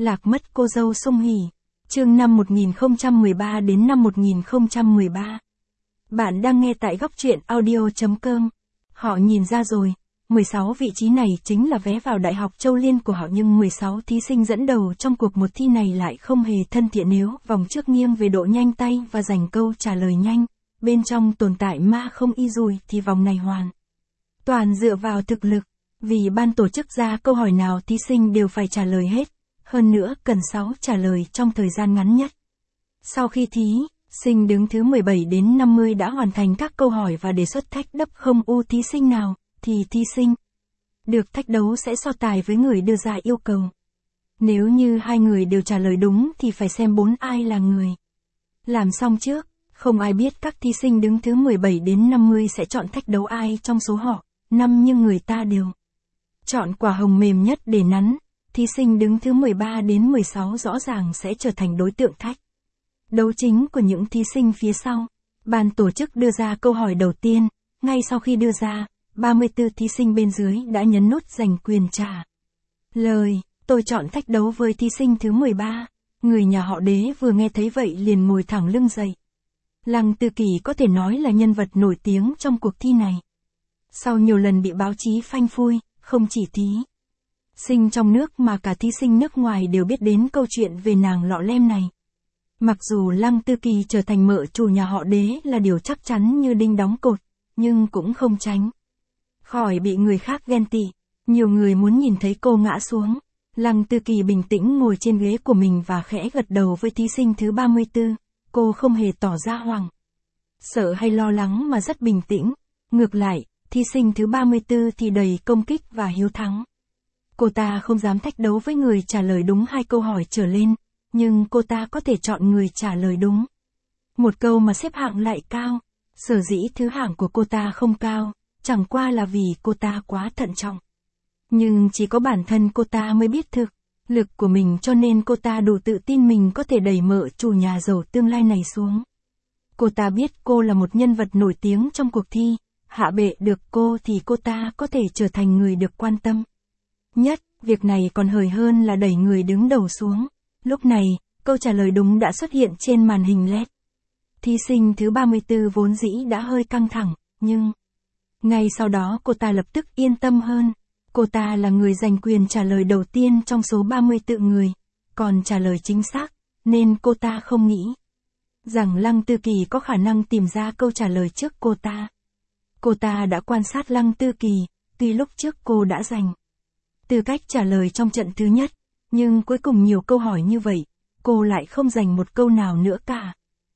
Lạc mất cô dâu Song Hỷ. Chương năm 1013 đến năm 1013. Bạn đang nghe tại góc truyện audio.com. Họ nhìn ra rồi, 16 vị trí này chính là vé vào Đại học Châu Liên của họ, nhưng 16 thí sinh dẫn đầu trong cuộc một thi này lại không hề thân thiện. Nếu vòng trước nghiêng về độ nhanh tay và dành câu trả lời nhanh, bên trong tồn tại ma không y dùi, thì vòng này hoàn toàn dựa vào thực lực. Vì ban tổ chức ra câu hỏi nào thí sinh đều phải trả lời hết, hơn nữa cần 6 trả lời trong thời gian ngắn nhất. Sau khi thí sinh đứng thứ 17 đến 50 đã hoàn thành các câu hỏi và đề xuất thách đáp không ưu thí sinh nào, thì thí sinh được thách đấu sẽ so tài với người đưa ra yêu cầu. Nếu như hai người đều trả lời đúng thì phải xem 4 ai là người làm xong trước. Không ai biết các thí sinh đứng thứ 17 đến 50 sẽ chọn thách đấu ai trong số họ 5, nhưng người ta đều chọn quả hồng mềm nhất để nắn. Thí sinh đứng thứ 13 đến 16 rõ ràng sẽ trở thành đối tượng thách đấu chính của những thí sinh phía sau. Ban tổ chức đưa ra câu hỏi đầu tiên, ngay sau khi đưa ra, 34 thí sinh bên dưới đã nhấn nút giành quyền trả lời. Tôi chọn thách đấu với thí sinh thứ 13. Người nhà họ Đế vừa nghe thấy vậy liền ngồi thẳng lưng dậy. Lăng Tư Kỳ có thể nói là nhân vật nổi tiếng trong cuộc thi này. Sau nhiều lần bị báo chí phanh phui, không chỉ thí sinh trong nước mà cả thí sinh nước ngoài đều biết đến câu chuyện về nàng lọ lem này. Mặc dù Lăng Tư Kỳ trở thành mợ chủ nhà họ Đế là điều chắc chắn như đinh đóng cột, nhưng cũng không tránh khỏi bị người khác ghen tị. Nhiều người muốn nhìn thấy cô ngã xuống. Lăng Tư Kỳ bình tĩnh ngồi trên ghế của mình và khẽ gật đầu với thí sinh thứ 34. Cô không hề tỏ ra hoảng sợ hay lo lắng mà rất bình tĩnh. Ngược lại, thí sinh thứ 34 thì đầy công kích và hiếu thắng. Cô ta không dám thách đấu với người trả lời đúng 2 câu hỏi trở lên, nhưng cô ta có thể chọn người trả lời đúng 1 câu mà xếp hạng lại cao. Sở dĩ thứ hạng của cô ta không cao, chẳng qua là vì cô ta quá thận trọng. Nhưng chỉ có bản thân cô ta mới biết thực lực của mình, cho nên cô ta đủ tự tin mình có thể đẩy mợ chủ nhà giàu tương lai này xuống. Cô ta biết cô là một nhân vật nổi tiếng trong cuộc thi, hạ bệ được cô thì cô ta có thể trở thành người được quan tâm nhất. Việc này còn hời hơn là đẩy người đứng đầu xuống. Lúc này, câu trả lời đúng đã xuất hiện trên màn hình LED. Thí sinh thứ 34 vốn dĩ đã hơi căng thẳng, nhưng ngay sau đó cô ta lập tức yên tâm hơn. Cô ta là người giành quyền trả lời đầu tiên trong số 34 người, còn trả lời chính xác, nên cô ta không nghĩ rằng Lăng Tư Kỳ có khả năng tìm ra câu trả lời trước cô ta. Cô ta đã quan sát Lăng Tư Kỳ, tuy lúc trước cô đã giành tư cách trả lời trong trận thứ nhất, nhưng cuối cùng nhiều câu hỏi như vậy, cô lại không giành một câu nào nữa cả.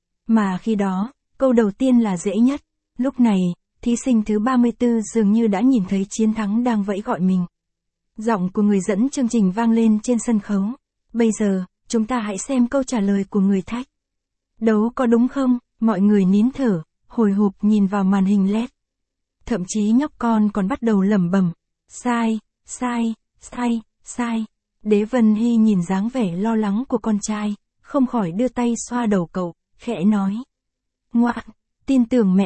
Mà khi đó, câu đầu tiên là dễ nhất. Lúc này, thí sinh thứ 34 dường như đã nhìn thấy chiến thắng đang vẫy gọi mình. Giọng của người dẫn chương trình vang lên trên sân khấu. Bây giờ, chúng ta hãy xem câu trả lời của người thách đấu có đúng không? Mọi người nín thở, hồi hộp nhìn vào màn hình LED. Thậm chí nhóc con còn bắt đầu lẩm bẩm. Sai, sai, sai, sai. Đế Vân Hy nhìn dáng vẻ lo lắng của con trai, không khỏi đưa tay xoa đầu cậu, khẽ nói. Ngoạn, tin tưởng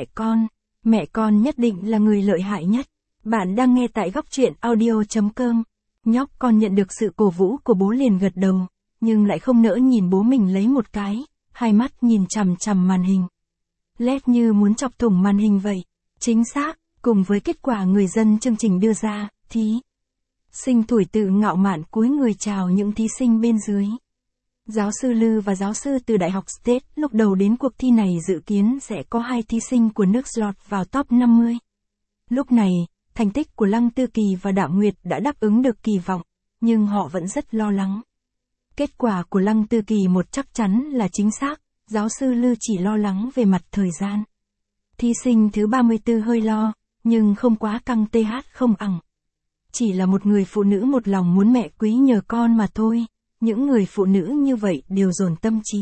mẹ con nhất định là người lợi hại nhất. Bạn đang nghe tại góc truyện audio.com. Nhóc con nhận được sự cổ vũ của bố liền gật đầu, nhưng lại không nỡ nhìn bố mình lấy một cái, hai mắt nhìn chằm chằm màn hình LED như muốn chọc thủng màn hình vậy. Chính xác, cùng với kết quả người dân chương trình đưa ra, thí sinh Thủi tự ngạo mạn cúi người chào những thí sinh bên dưới. Giáo sư Lư và giáo sư từ Đại học State lúc đầu đến cuộc thi này dự kiến sẽ có 2 thí sinh của nước lọt vào top 50. Lúc này, thành tích của Lăng Tư Kỳ và Đạm Nguyệt đã đáp ứng được kỳ vọng, nhưng họ vẫn rất lo lắng. Kết quả của Lăng Tư Kỳ một chắc chắn là chính xác, giáo sư Lư chỉ lo lắng về mặt thời gian. Thí sinh thứ 34 hơi lo, nhưng không quá căng không ẳng. Chỉ là một người phụ nữ một lòng muốn mẹ quý nhờ con mà thôi. Những người phụ nữ như vậy đều dồn tâm trí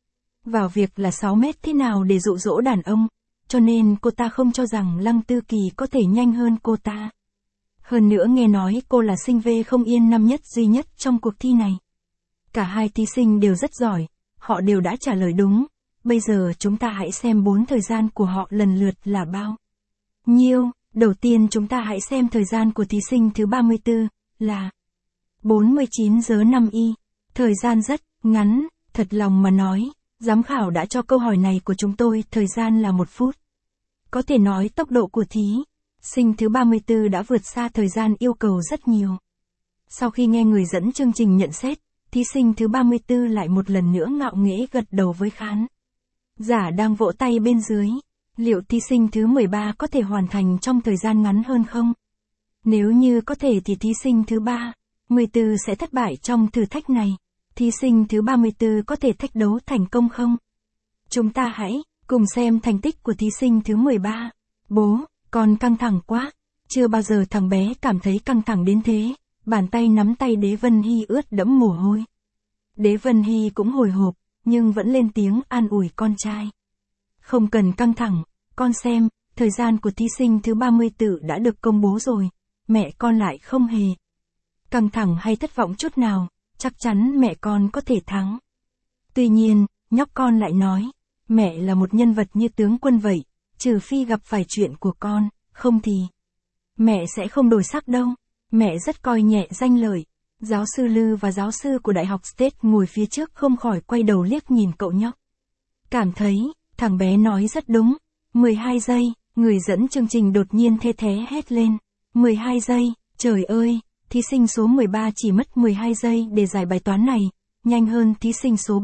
vào việc là 6 mét thế nào để dụ dỗ đàn ông, cho nên cô ta không cho rằng Lăng Tư Kỳ có thể nhanh hơn cô ta. Hơn nữa nghe nói cô là sinh viên không yên năm nhất duy nhất trong cuộc thi này. Cả 2 thí sinh đều rất giỏi, họ đều đã trả lời đúng. Bây giờ chúng ta hãy xem 4 thời gian của họ lần lượt là bao nhiêu. Đầu tiên chúng ta hãy xem thời gian của thí sinh thứ 34, là 49 giờ 5 y. Thời gian rất ngắn, thật lòng mà nói, giám khảo đã cho câu hỏi này của chúng tôi thời gian là 1 phút. Có thể nói tốc độ của thí sinh thứ 34 đã vượt xa thời gian yêu cầu rất nhiều. Sau khi nghe người dẫn chương trình nhận xét, thí sinh thứ 34 lại một lần nữa ngạo nghễ gật đầu với khán giả đang vỗ tay bên dưới. Liệu thí sinh thứ 13 có thể hoàn thành trong thời gian ngắn hơn không? Nếu như có thể thì thí sinh thứ 34 sẽ thất bại trong thử thách này. Thí sinh thứ 34 có thể thách đấu thành công không? Chúng ta hãy cùng xem thành tích của thí sinh thứ 13. Bố, con căng thẳng quá. Chưa bao giờ thằng bé cảm thấy căng thẳng đến thế. Bàn tay nắm tay Đế Vân Hy ướt đẫm mồ hôi. Đế Vân Hy cũng hồi hộp, nhưng vẫn lên tiếng an ủi con trai. Không cần căng thẳng, con xem, thời gian của thí sinh thứ 34 đã được công bố rồi. Mẹ con lại không hề căng thẳng hay thất vọng chút nào, chắc chắn mẹ con có thể thắng. Tuy nhiên, nhóc con lại nói, mẹ là một nhân vật như tướng quân vậy, trừ phi gặp phải chuyện của con, không thì mẹ sẽ không đổi sắc đâu. Mẹ rất coi nhẹ danh lợi. Giáo sư Lư và giáo sư của Đại học State ngồi phía trước không khỏi quay đầu liếc nhìn cậu nhóc. Cảm thấy, thằng bé nói rất đúng. 12 giây, người dẫn chương trình đột nhiên thê thé hét lên. 12 giây, trời ơi, thí sinh số 13 chỉ mất 12 giây để giải bài toán này, nhanh hơn thí sinh số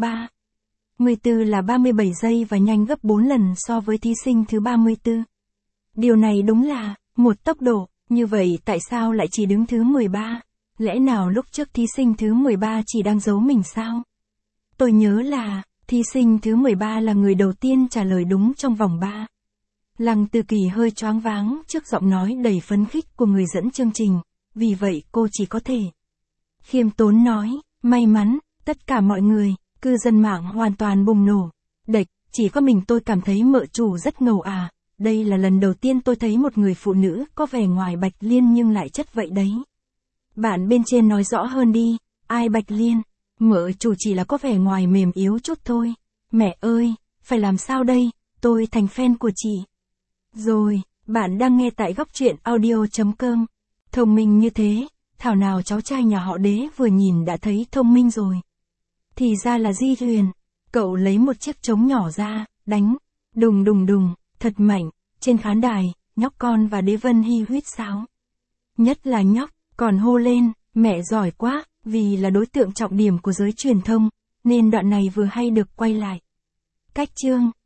34 là 37 giây và nhanh gấp 4 lần so với thí sinh thứ 34. Điều này đúng là một tốc độ, như vậy tại sao lại chỉ đứng thứ 13? Lẽ nào lúc trước thí sinh thứ 13 chỉ đang giấu mình sao? Tôi nhớ là, thí sinh thứ 13 là người đầu tiên trả lời đúng trong vòng 3. Lăng Tư Kỳ hơi choáng váng trước giọng nói đầy phấn khích của người dẫn chương trình, vì vậy cô chỉ có thể khiêm tốn nói, may mắn, tất cả mọi người, cư dân mạng hoàn toàn bùng nổ. Đệch, chỉ có mình tôi cảm thấy mợ chủ rất ngầu à, đây là lần đầu tiên tôi thấy một người phụ nữ có vẻ ngoài Bạch Liên nhưng lại chất vậy đấy. Bạn bên trên nói rõ hơn đi, ai Bạch Liên? Mợ chủ chỉ là có vẻ ngoài mềm yếu chút thôi. Mẹ ơi, phải làm sao đây, tôi thành fan của chị. Rồi, bạn đang nghe tại góc truyện audio.com. Thông minh như thế, thảo nào cháu trai nhà họ Đế vừa nhìn đã thấy thông minh rồi. Thì ra là Di Huyền. Cậu lấy một chiếc trống nhỏ ra, đánh, đùng đùng đùng, thật mạnh. Trên khán đài, nhóc con và Đế Vân Hy huýt sáo. Nhất là nhóc, còn hô lên, mẹ giỏi quá, vì là đối tượng trọng điểm của giới truyền thông, nên đoạn này vừa hay được quay lại. Cách chương